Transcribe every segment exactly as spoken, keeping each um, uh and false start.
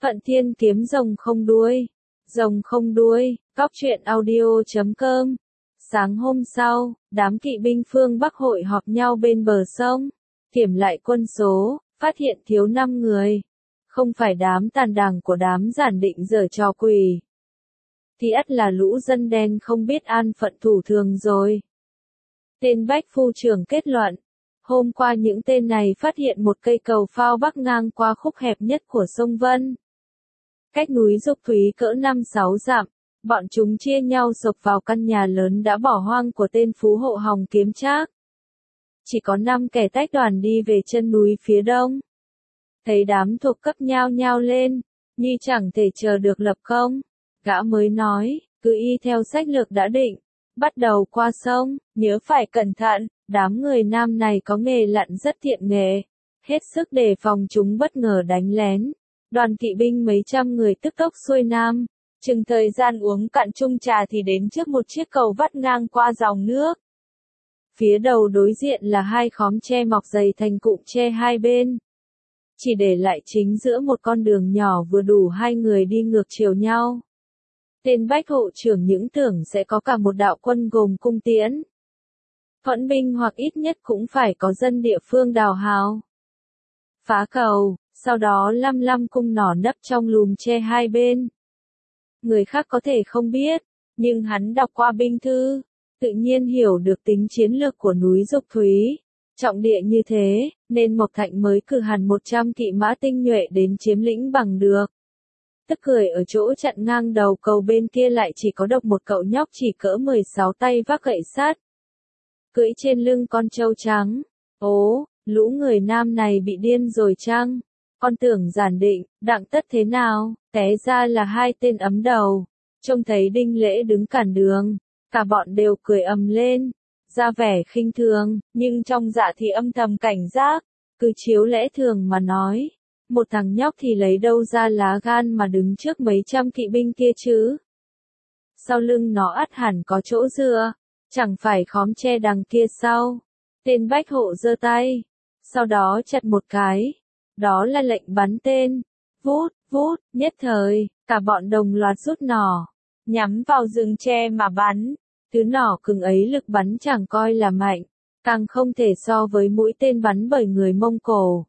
Phận Thiên kiếm rồng không đuôi. Rồng không đuôi, cóc truyện audio chấm com. Sáng hôm sau, đám kỵ binh phương Bắc hội họp nhau bên bờ sông, kiểm lại quân số, phát hiện thiếu năm người. Không phải đám tàn đảng của đám giản định giở trò quỷ, thì ắt là lũ dân đen không biết an phận thủ thường rồi. Tên Bách Phu trưởng kết luận, hôm qua những tên này phát hiện một cây cầu phao bắc ngang qua khúc hẹp nhất của sông Vân. Cách núi Dục Thúy cỡ năm sáu dặm, bọn chúng chia nhau sộc vào căn nhà lớn đã bỏ hoang của tên phú hộ Hồng Kiếm Trác. Chỉ có năm kẻ tách đoàn đi về chân núi phía đông. Thấy đám thuộc cấp nhao nhao lên, như chẳng thể chờ được lập công. Gã mới nói, cứ y theo sách lược đã định, bắt đầu qua sông, nhớ phải cẩn thận, đám người nam này có nghề lặn rất thiện nghề, hết sức đề phòng chúng bất ngờ đánh lén. Đoàn kỵ binh mấy trăm người tức tốc xuôi nam, chừng thời gian uống cạn chung trà thì đến trước một chiếc cầu vắt ngang qua dòng nước. Phía đầu đối diện là hai khóm tre mọc dày thành cụm tre hai bên, chỉ để lại chính giữa một con đường nhỏ vừa đủ hai người đi ngược chiều nhau. Tên Bách hộ trưởng những tưởng sẽ có cả một đạo quân gồm cung tiễn, thuẫn binh hoặc ít nhất cũng phải có dân địa phương đào hào, phá cầu, sau đó lăm lăm cung nỏ nấp trong lùm tre hai bên. Người khác có thể không biết, nhưng hắn đọc qua binh thư, tự nhiên hiểu được tính chiến lược của núi Dục Thúy. Trọng địa như thế, nên Mộc Thạnh mới cử hẳn một trăm kỵ mã tinh nhuệ đến chiếm lĩnh bằng được. Tức cười ở chỗ chặn ngang đầu cầu bên kia lại chỉ có độc một cậu nhóc chỉ cỡ mười sáu tay vác gậy sắt, cưỡi trên lưng con trâu trắng. Ố, lũ người nam này bị điên rồi chăng? Con tưởng Giản Định, Đặng Tất thế nào, té ra là hai tên ấm đầu. Trông thấy Đinh Lễ đứng cản đường, cả bọn đều cười ầm lên, ra vẻ khinh thường, nhưng trong dạ thì âm thầm cảnh giác. Cứ chiếu lẽ thường mà nói, một thằng nhóc thì lấy đâu ra lá gan mà đứng trước mấy trăm kỵ binh kia chứ? Sau lưng nó ắt hẳn có chỗ dựa, chẳng phải khóm tre đằng kia sau. Tên Bách hộ giơ tay, sau đó chặt một cái. Đó là lệnh bắn tên. Vút, vút, nhất thời, cả bọn đồng loạt rút nỏ, nhắm vào rừng tre mà bắn. Thứ nỏ cứng ấy lực bắn chẳng coi là mạnh, càng không thể so với mũi tên bắn bởi người Mông Cổ.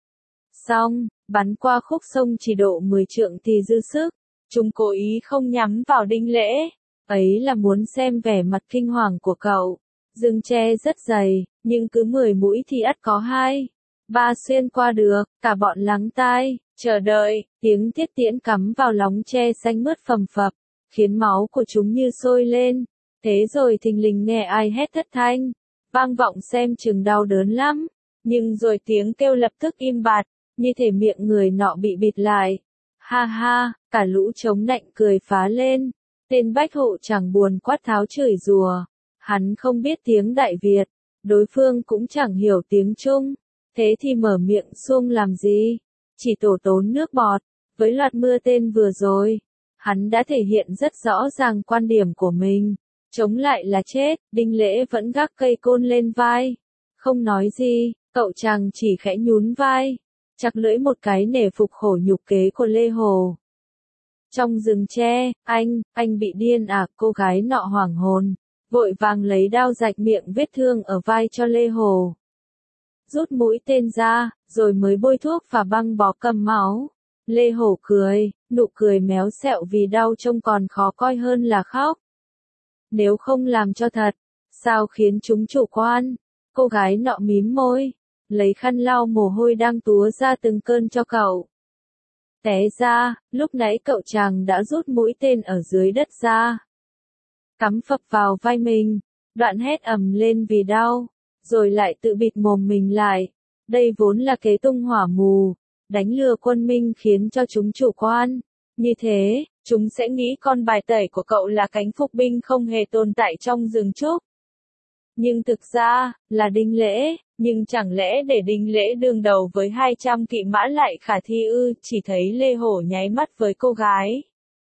Xong, bắn qua khúc sông chỉ độ mười trượng thì dư sức. Chúng cố ý không nhắm vào Đinh Lễ, ấy là muốn xem vẻ mặt kinh hoàng của cậu. Rừng tre rất dày, nhưng cứ mười mũi thì ắt có hai, ba xuyên qua được. Cả bọn lắng tai, chờ đợi. Tiếng thiết tiễn cắm vào lóng tre xanh mướt phầm phập, khiến máu của chúng như sôi lên. Thế rồi thình lình nghe ai hét thất thanh, vang vọng xem chừng đau đớn lắm. Nhưng rồi tiếng kêu lập tức im bặt, như thể miệng người nọ bị bịt lại. Ha ha, cả lũ chống nạnh cười phá lên. Tên Bách hộ chẳng buồn quát tháo chửi rủa. Hắn không biết tiếng Đại Việt, đối phương cũng chẳng hiểu tiếng Trung. Thế thì mở miệng xuông làm gì? Chỉ tổ tốn nước bọt. Với loạt mưa tên vừa rồi, hắn đã thể hiện rất rõ ràng quan điểm của mình. Chống lại là chết. Đinh Lễ vẫn gác cây côn lên vai, không nói gì. Cậu chàng chỉ khẽ nhún vai, chặt lưỡi một cái nể phục khổ nhục kế của Lê Hồ. Trong rừng tre, anh, anh bị điên à? Cô gái nọ hoảng hồn, vội vàng lấy đao rạch miệng vết thương ở vai cho Lê Hồ. Rút mũi tên ra, rồi mới bôi thuốc và băng bó cầm máu. Lê Hổ cười, nụ cười méo xẹo vì đau trông còn khó coi hơn là khóc. Nếu không làm cho thật, sao khiến chúng chủ quan? Cô gái nọ mím môi, lấy khăn lau mồ hôi đang túa ra từng cơn cho cậu. Té ra, lúc nãy cậu chàng đã rút mũi tên ở dưới đất ra, cắm phập vào vai mình, đoạn hét ầm lên vì đau, rồi lại tự bịt mồm mình lại. Đây vốn là kế tung hỏa mù, đánh lừa quân Minh khiến cho chúng chủ quan. Như thế, chúng sẽ nghĩ con bài tẩy của cậu là cánh phục binh không hề tồn tại trong rừng trúc. Nhưng thực ra, là Đinh Lễ, nhưng chẳng lẽ để Đinh Lễ đương đầu với hai trăm kỵ mã lại khả thi ư? Chỉ thấy Lê Hổ nháy mắt với cô gái.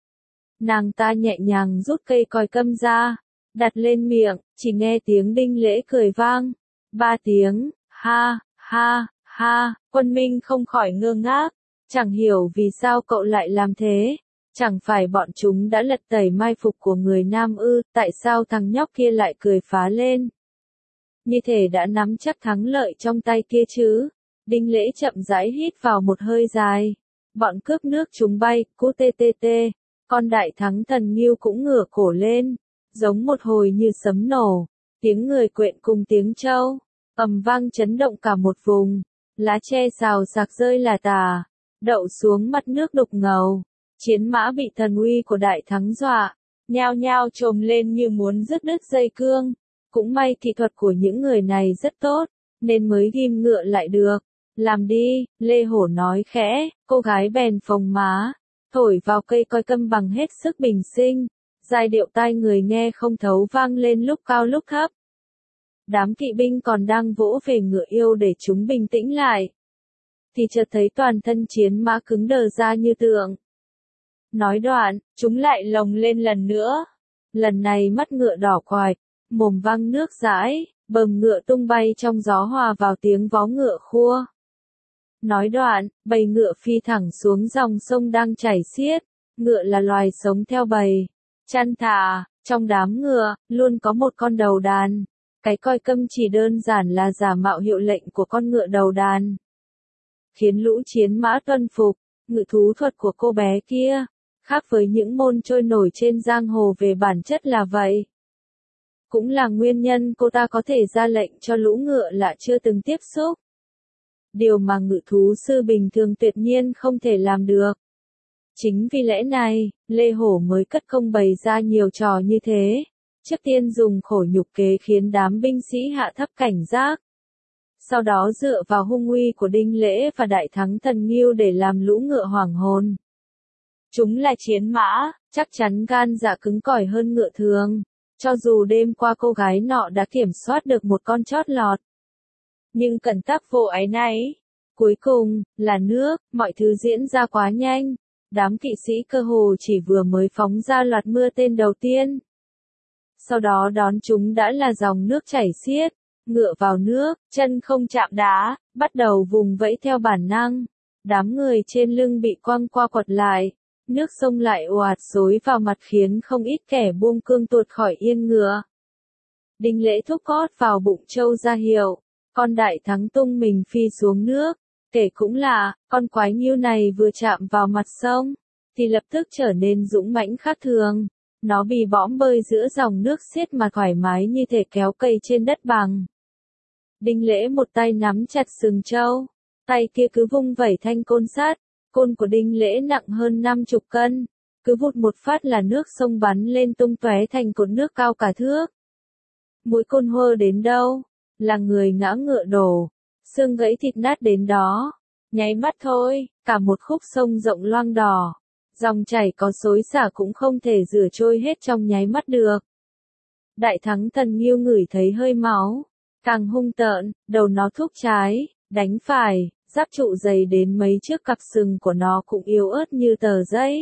Nàng ta nhẹ nhàng rút cây còi câm ra, đặt lên miệng, chỉ nghe tiếng Đinh Lễ cười vang. Ba tiếng, ha, ha, ha, quân Minh không khỏi ngơ ngác. Chẳng hiểu vì sao cậu lại làm thế. Chẳng phải bọn chúng đã lật tẩy mai phục của người Nam ư, tại sao thằng nhóc kia lại cười phá lên? Như thể đã nắm chắc thắng lợi trong tay kia chứ. Đinh Lễ chậm rãi hít vào một hơi dài. Bọn cướp nước chúng bay, cú tê tê tê. Con đại thắng thần Nghiêu cũng ngửa cổ lên. Giống một hồi như sấm nổ. Tiếng người quện cùng tiếng trâu. Ầm vang chấn động cả một vùng. Lá tre xào xạc rơi là tà. Đậu xuống mặt nước đục ngầu. Chiến mã bị thần uy của đại thắng dọa. Nhao nhao trồm lên như muốn dứt đứt dây cương. Cũng may kỹ thuật của những người này rất tốt. Nên mới ghim ngựa lại được. Làm đi, Lê Hổ nói khẽ, cô gái bèn phồng má, thổi vào cây coi câm bằng hết sức bình sinh, giai điệu tai người nghe không thấu vang lên lúc cao lúc thấp. Đám kỵ binh còn đang vỗ về ngựa yêu để chúng bình tĩnh lại. Thì chợt thấy toàn thân chiến mã cứng đờ ra như tượng. Nói đoạn, chúng lại lồng lên lần nữa. Lần này mắt ngựa đỏ quạch, mồm văng nước dãi, bờm ngựa tung bay trong gió hòa vào tiếng vó ngựa khua. Nói đoạn, bầy ngựa phi thẳng xuống dòng sông đang chảy xiết. Ngựa là loài sống theo bầy. Chăn thả, trong đám ngựa, luôn có một con đầu đàn. Cái coi câm chỉ đơn giản là giả mạo hiệu lệnh của con ngựa đầu đàn. Khiến lũ chiến mã tuân phục, ngự thú thuật của cô bé kia. Khác với những môn trôi nổi trên giang hồ về bản chất là vậy. Cũng là nguyên nhân cô ta có thể ra lệnh cho lũ ngựa lạ chưa từng tiếp xúc. Điều mà ngự thú sư bình thường tuyệt nhiên không thể làm được. Chính vì lẽ này, Lê Hổ mới cất công bày ra nhiều trò như thế. Trước tiên dùng khổ nhục kế khiến đám binh sĩ hạ thấp cảnh giác. Sau đó dựa vào hung uy của Đinh Lễ và đại thắng thần Nghiêu để làm lũ ngựa hoảng hồn. Chúng là chiến mã, chắc chắn gan dạ cứng cỏi hơn ngựa thường. Cho dù đêm qua cô gái nọ đã kiểm soát được một con chót lọt. Nhưng cẩn tắc vô áy náy. Cuối cùng, là nước, mọi thứ diễn ra quá nhanh. Đám kỵ sĩ cơ hồ chỉ vừa mới phóng ra loạt mưa tên đầu tiên. Sau đó đón chúng đã là dòng nước chảy xiết, ngựa vào nước, chân không chạm đá, bắt đầu vùng vẫy theo bản năng. Đám người trên lưng bị quăng qua quật lại. Nước sông lại ồ ạt xối vào mặt khiến không ít kẻ buông cương tuột khỏi yên ngựa. Đinh Lễ thúc cót vào bụng trâu ra hiệu. Con đại thắng tung mình phi xuống nước. Kể cũng là, con quái nghiêu này vừa chạm vào mặt sông, thì lập tức trở nên dũng mãnh khác thường. Nó bị bõm bơi giữa dòng nước xiết mà thoải mái như thể kéo cây trên đất bằng. Đinh Lễ một tay nắm chặt sừng trâu, tay kia cứ vung vẩy thanh côn sắt. Côn của Đinh Lễ nặng hơn năm chục cân, cứ vụt một phát là nước sông bắn lên tung tóe thành cột nước cao cả thước. Mũi côn hơ đến đâu, là người ngã ngựa đổ, xương gãy thịt nát đến đó. Nháy mắt thôi, cả một khúc sông rộng loang đỏ, dòng chảy có xối xả cũng không thể rửa trôi hết trong nháy mắt được. Đại thắng thần Nghiêu ngửi thấy hơi máu, càng hung tợn, đầu nó thúc trái, đánh phải. Giáp trụ dày đến mấy chiếc cặp sừng của nó cũng yếu ớt như tờ giấy.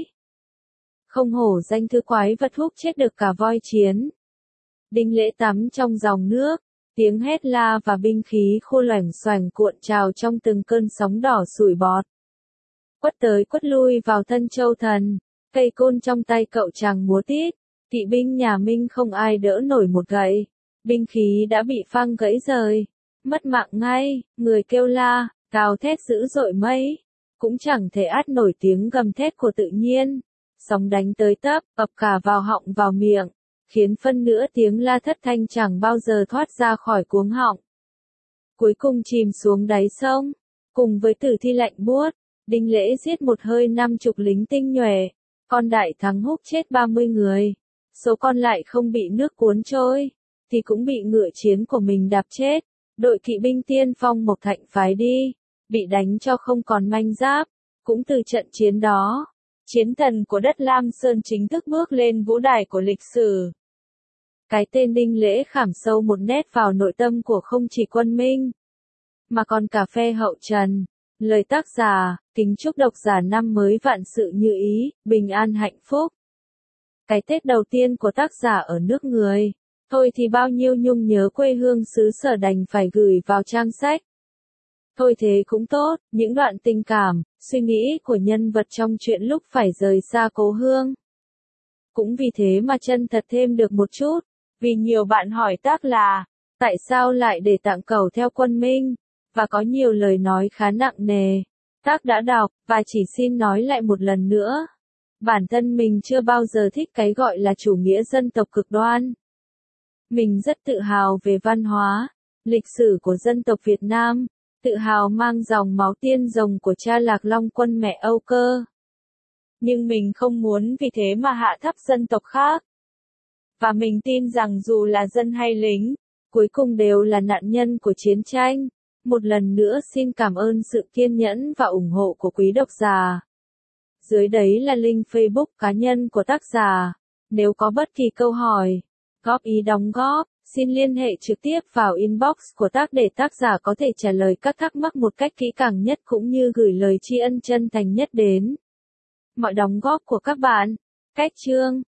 Không hổ danh thư quái vật húc chết được cả voi chiến. Đinh Lễ tắm trong dòng nước, tiếng hét la và binh khí khô loảnh xoành cuộn trào trong từng cơn sóng đỏ sủi bọt. Quất tới quất lui vào thân châu thần, cây côn trong tay cậu chàng múa tít, kỵ binh nhà Minh không ai đỡ nổi một gậy, binh khí đã bị phăng gãy rời, mất mạng ngay, người kêu la. Gào thét dữ dội mây, cũng chẳng thể át nổi tiếng gầm thét của tự nhiên. Sóng đánh tới tấp, ập cả vào họng vào miệng, khiến phân nửa tiếng la thất thanh chẳng bao giờ thoát ra khỏi cuống họng. Cuối cùng chìm xuống đáy sông, cùng với tử thi lạnh buốt, Đinh Lễ giết một hơi năm chục lính tinh nhuệ, con đại thắng húc chết ba mươi người, số còn lại không bị nước cuốn trôi, thì cũng bị ngựa chiến của mình đạp chết. Đội kỵ binh tiên phong Mộc Thạnh phái đi, bị đánh cho không còn manh giáp. Cũng từ trận chiến đó, chiến thần của đất Lam Sơn chính thức bước lên vũ đài của lịch sử. Cái tên Đinh Lễ khảm sâu một nét vào nội tâm của không chỉ quân Minh, mà còn cả phe hậu Trần. Lời tác giả, kính chúc độc giả năm mới vạn sự như ý, bình an hạnh phúc. Cái Tết đầu tiên của tác giả ở nước người. Thôi thì bao nhiêu nhung nhớ quê hương xứ sở đành phải gửi vào trang sách. Thôi thế cũng tốt, những đoạn tình cảm, suy nghĩ của nhân vật trong chuyện lúc phải rời xa cố hương. Cũng vì thế mà chân thật thêm được một chút. Vì nhiều bạn hỏi Tác là, tại sao lại để Tạng Cẩu theo Quân Minh? Và có nhiều lời nói khá nặng nề. Tác đã đọc, và chỉ xin nói lại một lần nữa. Bản thân mình chưa bao giờ thích cái gọi là chủ nghĩa dân tộc cực đoan. Mình rất tự hào về văn hóa, lịch sử của dân tộc Việt Nam, tự hào mang dòng máu tiên rồng của cha Lạc Long Quân mẹ Âu Cơ. Nhưng mình không muốn vì thế mà hạ thấp dân tộc khác. Và mình tin rằng dù là dân hay lính, cuối cùng đều là nạn nhân của chiến tranh. Một lần nữa xin cảm ơn sự kiên nhẫn và ủng hộ của quý độc giả. Dưới đấy là link Facebook cá nhân của tác giả. Nếu có bất kỳ câu hỏi, góp ý đóng góp, xin liên hệ trực tiếp vào inbox của tác để tác giả có thể trả lời các thắc mắc một cách kỹ càng nhất cũng như gửi lời tri ân chân thành nhất đến mọi đóng góp của các bạn. Cách chương